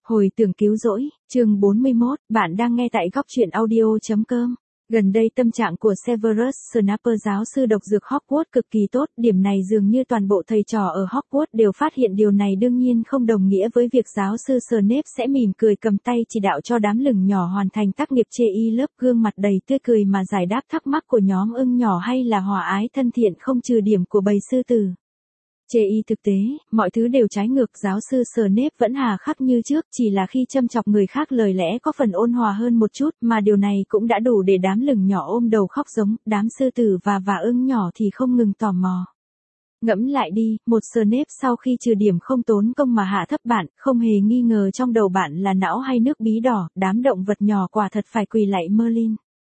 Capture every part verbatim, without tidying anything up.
Hồi tưởng cứu rỗi, chương bốn mươi mốt, bạn đang nghe tại góc truyện audio.com. Gần đây tâm trạng của Severus Snape giáo sư độc dược Hogwarts cực kỳ tốt, điểm này dường như toàn bộ thầy trò ở Hogwarts đều phát hiện điều này đương nhiên không đồng nghĩa với việc giáo sư Snape sẽ mỉm cười cầm tay chỉ đạo cho đám lửng nhỏ hoàn thành tác nghiệp chê y lớp gương mặt đầy tươi cười mà giải đáp thắc mắc của nhóm ưng nhỏ hay là hòa ái thân thiện không trừ điểm của bầy sư tử. Chê y thực tế, mọi thứ đều trái ngược, giáo sư Snape vẫn hà khắc như trước, chỉ là khi châm chọc người khác lời lẽ có phần ôn hòa hơn một chút, mà điều này cũng đã đủ để đám lửng nhỏ ôm đầu khóc giống, đám sư tử và và ưng nhỏ thì không ngừng tò mò. Ngẫm lại đi, một Snape sau khi trừ điểm không tốn công mà hạ thấp bạn, không hề nghi ngờ trong đầu bạn là não hay nước bí đỏ, đám động vật nhỏ quả thật phải quỳ lạy Merlin.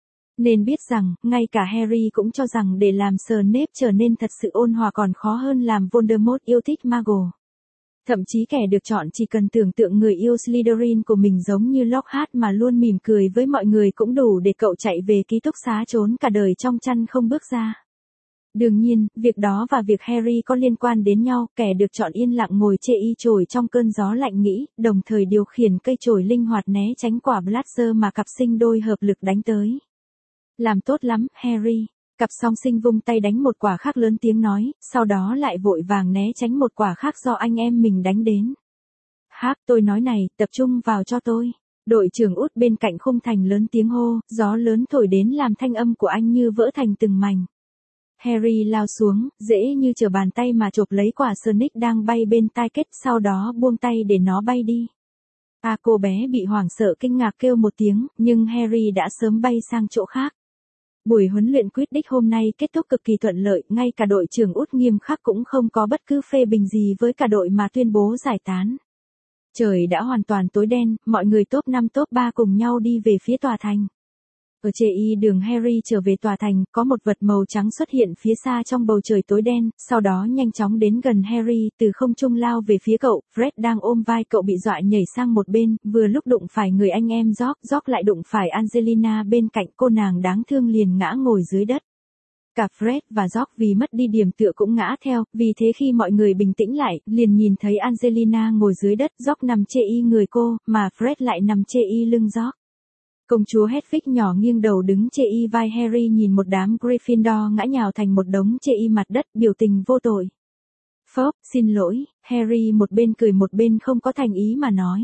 Nên biết rằng, ngay cả Harry cũng cho rằng để làm Snape trở nên thật sự ôn hòa còn khó hơn làm Voldemort yêu thích Muggle. Thậm chí kẻ được chọn chỉ cần tưởng tượng người yêu Slytherin của mình giống như Lockhart mà luôn mỉm cười với mọi người cũng đủ để cậu chạy về ký túc xá trốn cả đời trong chăn không bước ra. Đương nhiên, việc đó và việc Harry có liên quan đến nhau, kẻ được chọn yên lặng ngồi chê y chổi trong cơn gió lạnh nghĩ, đồng thời điều khiển cây chổi linh hoạt né tránh quả blaster mà cặp sinh đôi hợp lực đánh tới. Làm tốt lắm, Harry. Cặp song sinh vung tay đánh một quả khác lớn tiếng nói, sau đó lại vội vàng né tránh một quả khác do anh em mình đánh đến. Háp, tôi nói này, tập trung vào cho tôi. Đội trưởng út bên cạnh khung thành lớn tiếng hô, gió lớn thổi đến làm thanh âm của anh như vỡ thành từng mảnh. Harry lao xuống, dễ như trở bàn tay mà chộp lấy quả Sonic đang bay bên tai Kết, sau đó buông tay để nó bay đi. À, cô bé bị hoảng sợ kinh ngạc kêu một tiếng, nhưng Harry đã sớm bay sang chỗ khác. Buổi huấn luyện Quidditch hôm nay kết thúc cực kỳ thuận lợi, ngay cả đội trưởng út nghiêm khắc cũng không có bất cứ phê bình gì với cả đội mà tuyên bố giải tán. Trời đã hoàn toàn tối đen, mọi người top năm top ba cùng nhau đi về phía tòa thành. Ở chê y đường Harry trở về tòa thành, có một vật màu trắng xuất hiện phía xa trong bầu trời tối đen, sau đó nhanh chóng đến gần Harry, từ không trung lao về phía cậu. Fred đang ôm vai cậu bị dọa nhảy sang một bên, vừa lúc đụng phải người anh em George, George lại đụng phải Angelina bên cạnh, cô nàng đáng thương liền ngã ngồi dưới đất. Cả Fred và George vì mất đi điểm tựa cũng ngã theo, vì thế khi mọi người bình tĩnh lại, liền nhìn thấy Angelina ngồi dưới đất, George nằm chê y người cô, mà Fred lại nằm chê y lưng George. Công chúa Hedwig nhỏ nghiêng đầu đứng chê y vai Harry nhìn một đám Gryffindor ngã nhào thành một đống chê y mặt đất, biểu tình vô tội. Phớp, xin lỗi, Harry một bên cười một bên không có thành ý mà nói.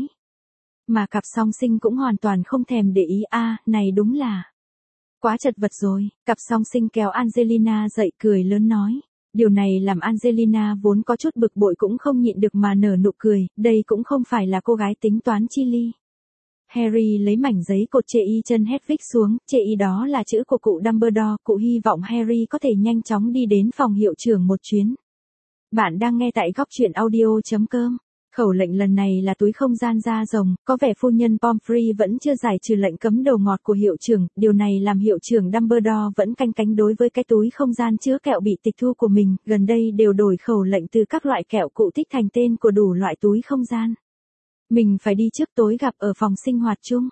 Mà cặp song sinh cũng hoàn toàn không thèm để ý, a, à, này đúng là quá chật vật rồi. Cặp song sinh kéo Angelina dậy cười lớn nói. Điều này làm Angelina vốn có chút bực bội cũng không nhịn được mà nở nụ cười, đây cũng không phải là cô gái tính toán chi ly. Harry lấy mảnh giấy cột chê y chân Hedwig xuống, chê y đó là chữ của cụ Dumbledore, cụ hy vọng Harry có thể nhanh chóng đi đến phòng hiệu trưởng một chuyến. Bạn đang nghe tại góc truyện audio.com. Khẩu lệnh lần này là túi không gian da rồng, có vẻ phu nhân Pomfrey vẫn chưa giải trừ lệnh cấm đồ ngọt của hiệu trưởng, điều này làm hiệu trưởng Dumbledore vẫn canh cánh đối với cái túi không gian chứa kẹo bị tịch thu của mình, gần đây đều đổi khẩu lệnh từ các loại kẹo cụ thích thành tên của đủ loại túi không gian. Mình phải đi trước, tối gặp ở phòng sinh hoạt chung.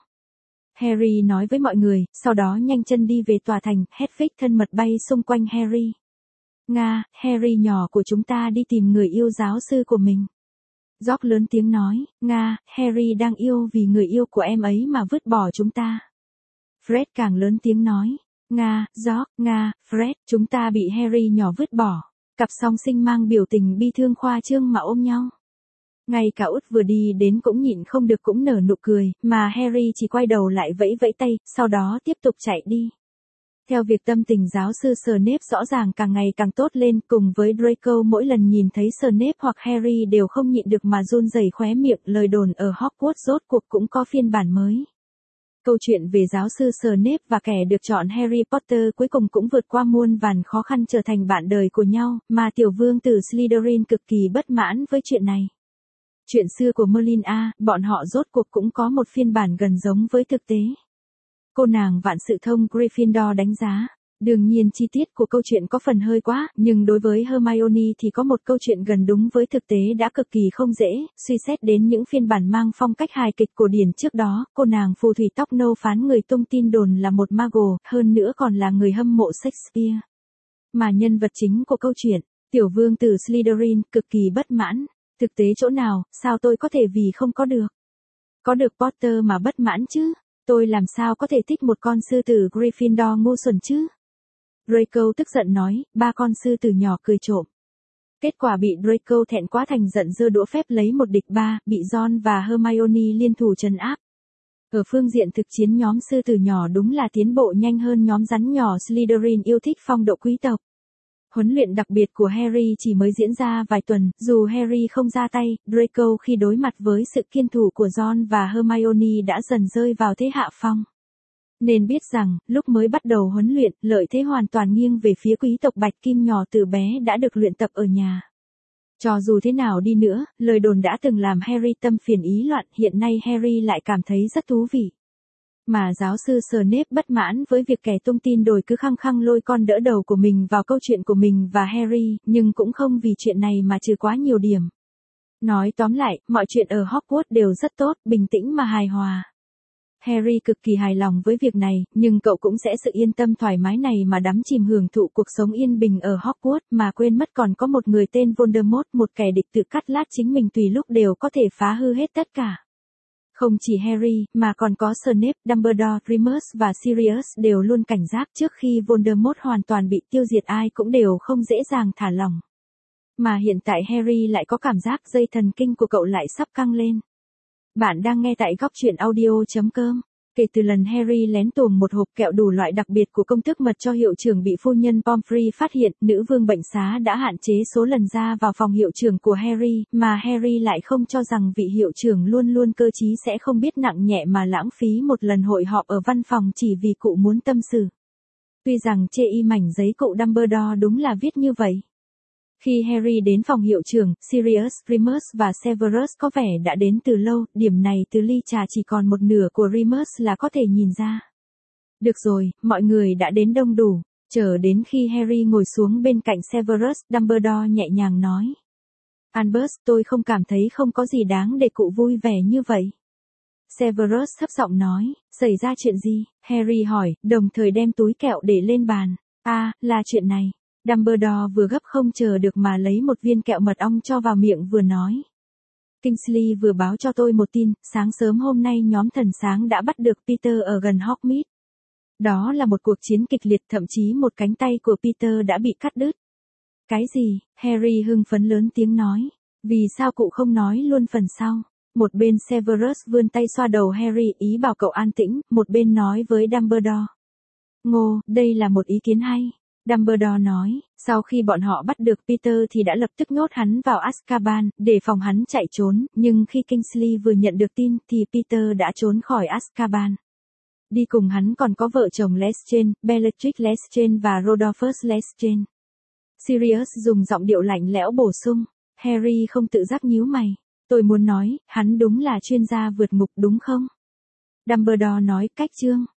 Harry nói với mọi người, sau đó nhanh chân đi về tòa thành, Hedwig thân mật bay xung quanh Harry. Nga, Harry nhỏ của chúng ta đi tìm người yêu giáo sư của mình. George lớn tiếng nói, Nga, Harry đang yêu vì người yêu của em ấy mà vứt bỏ chúng ta. Fred càng lớn tiếng nói, Nga, George, Nga, Fred, chúng ta bị Harry nhỏ vứt bỏ. Cặp song sinh mang biểu tình bi thương khoa trương mà ôm nhau. Ngay cả út vừa đi đến cũng nhịn không được cũng nở nụ cười, mà Harry chỉ quay đầu lại vẫy vẫy tay, sau đó tiếp tục chạy đi. Theo việc tâm tình giáo sư Snape rõ ràng càng ngày càng tốt lên, cùng với Draco mỗi lần nhìn thấy Snape hoặc Harry đều không nhịn được mà run rẩy khóe miệng, lời đồn ở Hogwarts rốt cuộc cũng có phiên bản mới. Câu chuyện về giáo sư Snape và kẻ được chọn Harry Potter cuối cùng cũng vượt qua muôn vàn khó khăn trở thành bạn đời của nhau, mà tiểu vương tử Slytherin cực kỳ bất mãn với chuyện này. Chuyện xưa của Merlin a, bọn họ rốt cuộc cũng có một phiên bản gần giống với thực tế. Cô nàng vạn sự thông Gryffindor đánh giá. Đương nhiên chi tiết của câu chuyện có phần hơi quá, nhưng đối với Hermione thì có một câu chuyện gần đúng với thực tế đã cực kỳ không dễ, suy xét đến những phiên bản mang phong cách hài kịch cổ điển trước đó, cô nàng phù thủy tóc nâu phán người tung tin đồn là một Muggle, hơn nữa còn là người hâm mộ Shakespeare. Mà nhân vật chính của câu chuyện, tiểu vương tử Slytherin, cực kỳ bất mãn. Thực tế chỗ nào, sao tôi có thể vì không có được. Có được Potter mà bất mãn chứ? Tôi làm sao có thể thích một con sư tử Gryffindor ngu xuẩn chứ? Draco tức giận nói, ba con sư tử nhỏ cười trộm. Kết quả bị Draco thẹn quá thành giận giơ đũa phép lấy một địch ba, bị Ron và Hermione liên thủ trấn áp. Ở phương diện thực chiến nhóm sư tử nhỏ đúng là tiến bộ nhanh hơn nhóm rắn nhỏ Slytherin yêu thích phong độ quý tộc. Huấn luyện đặc biệt của Harry chỉ mới diễn ra vài tuần, dù Harry không ra tay, Draco khi đối mặt với sự kiên thủ của Ron và Hermione đã dần rơi vào thế hạ phong. Nên biết rằng, lúc mới bắt đầu huấn luyện, lợi thế hoàn toàn nghiêng về phía quý tộc Bạch Kim nhỏ từ bé đã được luyện tập ở nhà. Cho dù thế nào đi nữa, lời đồn đã từng làm Harry tâm phiền ý loạn, hiện nay Harry lại cảm thấy rất thú vị. Mà giáo sư Snape bất mãn với việc kẻ tung tin đồn cứ khăng khăng lôi con đỡ đầu của mình vào câu chuyện của mình và Harry, nhưng cũng không vì chuyện này mà trừ quá nhiều điểm. Nói tóm lại, mọi chuyện ở Hogwarts đều rất tốt, bình tĩnh mà hài hòa. Harry cực kỳ hài lòng với việc này, nhưng cậu cũng sẽ sự yên tâm thoải mái này mà đắm chìm hưởng thụ cuộc sống yên bình ở Hogwarts mà quên mất còn có một người tên Voldemort, một kẻ địch tự cắt lát chính mình tùy lúc đều có thể phá hư hết tất cả. Không chỉ Harry, mà còn có Snape, Dumbledore, Remus và Sirius đều luôn cảnh giác trước khi Voldemort hoàn toàn bị tiêu diệt, ai cũng đều không dễ dàng thả lỏng. Mà hiện tại Harry lại có cảm giác dây thần kinh của cậu lại sắp căng lên. Bạn đang nghe tại góc truyện audio chấm com. Kể từ lần Harry lén tuồng một hộp kẹo đủ loại đặc biệt của công tước mật cho hiệu trưởng bị phu nhân Pomfrey phát hiện, nữ vương bệnh xá đã hạn chế số lần ra vào phòng hiệu trưởng của Harry, mà Harry lại không cho rằng vị hiệu trưởng luôn luôn cơ trí sẽ không biết nặng nhẹ mà lãng phí một lần hội họp ở văn phòng chỉ vì cụ muốn tâm sự. Tuy rằng chê y mảnh giấy cụ Dumbledore đúng là viết như vậy. Khi Harry đến phòng hiệu trưởng, Sirius, Remus và Severus có vẻ đã đến từ lâu, điểm này từ ly trà chỉ còn một nửa của Remus là có thể nhìn ra. Được rồi, mọi người đã đến đông đủ, chờ đến khi Harry ngồi xuống bên cạnh Severus, Dumbledore nhẹ nhàng nói. Albus, tôi không cảm thấy không có gì đáng để cụ vui vẻ như vậy. Severus thấp giọng nói, xảy ra chuyện gì? Harry hỏi, đồng thời đem túi kẹo để lên bàn. À, là chuyện này. Dumbledore vừa gấp không chờ được mà lấy một viên kẹo mật ong cho vào miệng vừa nói. Kingsley vừa báo cho tôi một tin, sáng sớm hôm nay nhóm thần sáng đã bắt được Peter ở gần Hogsmeade. Đó là một cuộc chiến kịch liệt, thậm chí một cánh tay của Peter đã bị cắt đứt. Cái gì? Harry hưng phấn lớn tiếng nói. Vì sao cụ không nói luôn phần sau? Một bên Severus vươn tay xoa đầu Harry ý bảo cậu an tĩnh, một bên nói với Dumbledore. Ngô, đây là một ý kiến hay. Dumbledore nói, sau khi bọn họ bắt được Peter thì đã lập tức nhốt hắn vào Azkaban, để phòng hắn chạy trốn, nhưng khi Kingsley vừa nhận được tin thì Peter đã trốn khỏi Azkaban. Đi cùng hắn còn có vợ chồng Lestrange, Bellatrix Lestrange và Rodolphus Lestrange. Sirius dùng giọng điệu lạnh lẽo bổ sung, Harry không tự giác nhíu mày. Tôi muốn nói, hắn đúng là chuyên gia vượt ngục đúng không? Dumbledore nói cách chương.